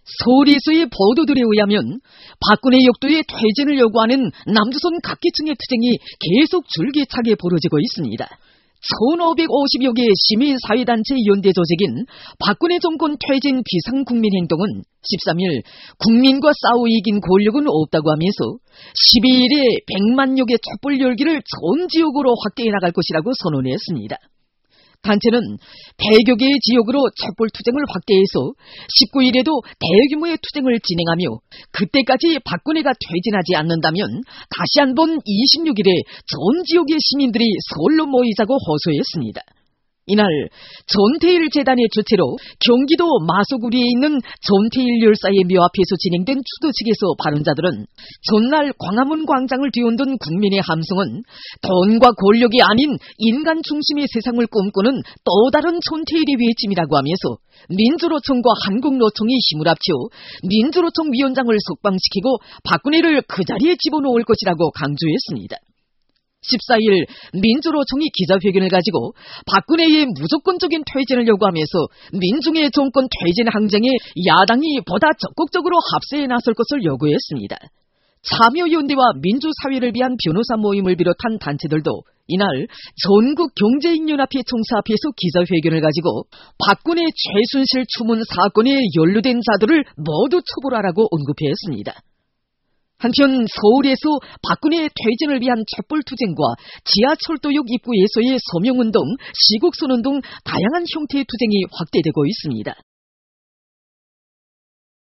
서울에서의 보도들에 의하면 박근혜 역도의 퇴진을 요구하는 남조선 각계층의 투쟁이 계속 줄기차게 벌어지고 있습니다. 1550여 개의 시민사회단체 연대 조직인 박근혜 정권 퇴진 비상국민행동은 13일 국민과 싸워 이긴 권력은 없다고 하면서 12일에 100만여 개 촛불 열기를 전 지역으로 확대해 나갈 것이라고 선언했습니다. 단체는 100여 개의 지역으로 촛불 투쟁을 확대해서 19일에도 대규모의 투쟁을 진행하며 그때까지 박근혜가 퇴진하지 않는다면 다시 한번 26일에 전 지역의 시민들이 서울로 모이자고 호소했습니다. 이날 전태일 재단의 주최로 경기도 마소구리에 있는 전태일 열사의 묘 앞에서 진행된 추도 측에서 발언자들은 전날 광화문 광장을 뒤흔든 국민의 함성은 돈과 권력이 아닌 인간 중심의 세상을 꿈꾸는 또 다른 전태일의 외침이라고 하면서 민주노총과 한국노총이 힘을 합쳐 민주노총 위원장을 석방시키고 박근혜를 그 자리에 집어넣을 것이라고 강조했습니다. 14일 민주노총이 기자회견을 가지고 박근혜의 무조건적인 퇴진을 요구하면서 민중의 정권 퇴진 항쟁에 야당이 보다 적극적으로 합세해 나설 것을 요구했습니다. 참여연대와 민주사회를 위한 변호사 모임을 비롯한 단체들도 이날 전국경제인연합회 총사 앞에서 기자회견을 가지고 박근혜 최순실 추문 사건에 연루된 자들을 모두 처벌하라고 언급했습니다. 한편 서울에서 박근혜 퇴진을 위한 촛불투쟁과 지하철도역 입구에서의 서명운동, 시국선언 등 다양한 형태의 투쟁이 확대되고 있습니다.